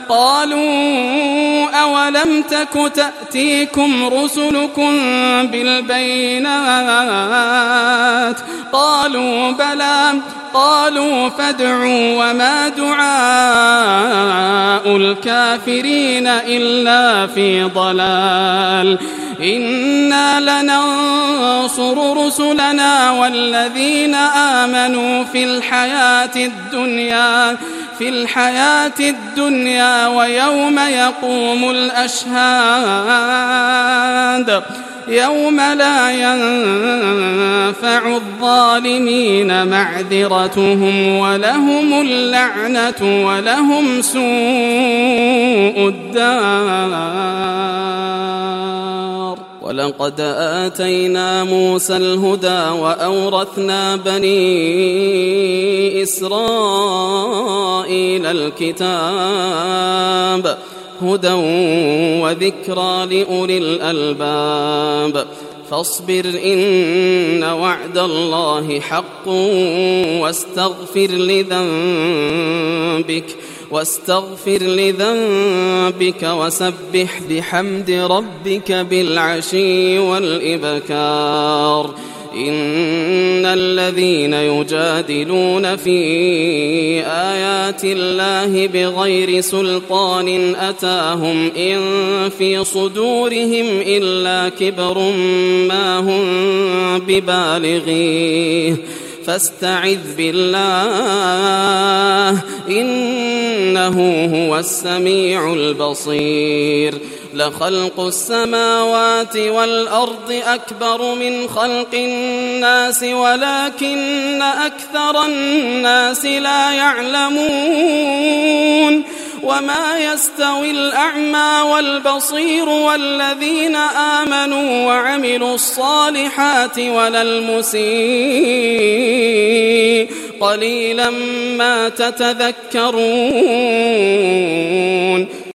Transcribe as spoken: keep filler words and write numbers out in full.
قالوا أولم تك تأتيكم رسلكم بالبينات قالوا بلى قالوا فادعوا وما دعاء الكافرين إلا في ضلال إنا لننصر رسلنا والذين آمنوا في الحياة الدنيا في الحياة الدنيا ويوم يقوم الأشهاد يوم لا ينفع الظالمين معذرتهم ولهم اللعنة ولهم سوء الدار. ولقد آتينا موسى الهدى وأورثنا بني إسرائيل الكتاب هدى وذكرى لأولي الألباب. فاصبر إن وعد الله حق واستغفر لذنبك واستغفر لذنبك وسبح بحمد ربك بالعشي والإبكار. إن الذين يجادلون في آيات الله بغير سلطان أتاهم إن في صدورهم إلا كبر ما هم ببالغيه فاستعذ بالله إنه هو السميع البصير. لخلق السماوات والأرض أكبر من خلق الناس ولكن أكثر الناس لا يعلمون. وما يستوي الأعمى والبصير والذين آمنوا وعملوا الصالحات ولا المسيء قليلا ما تتذكرون.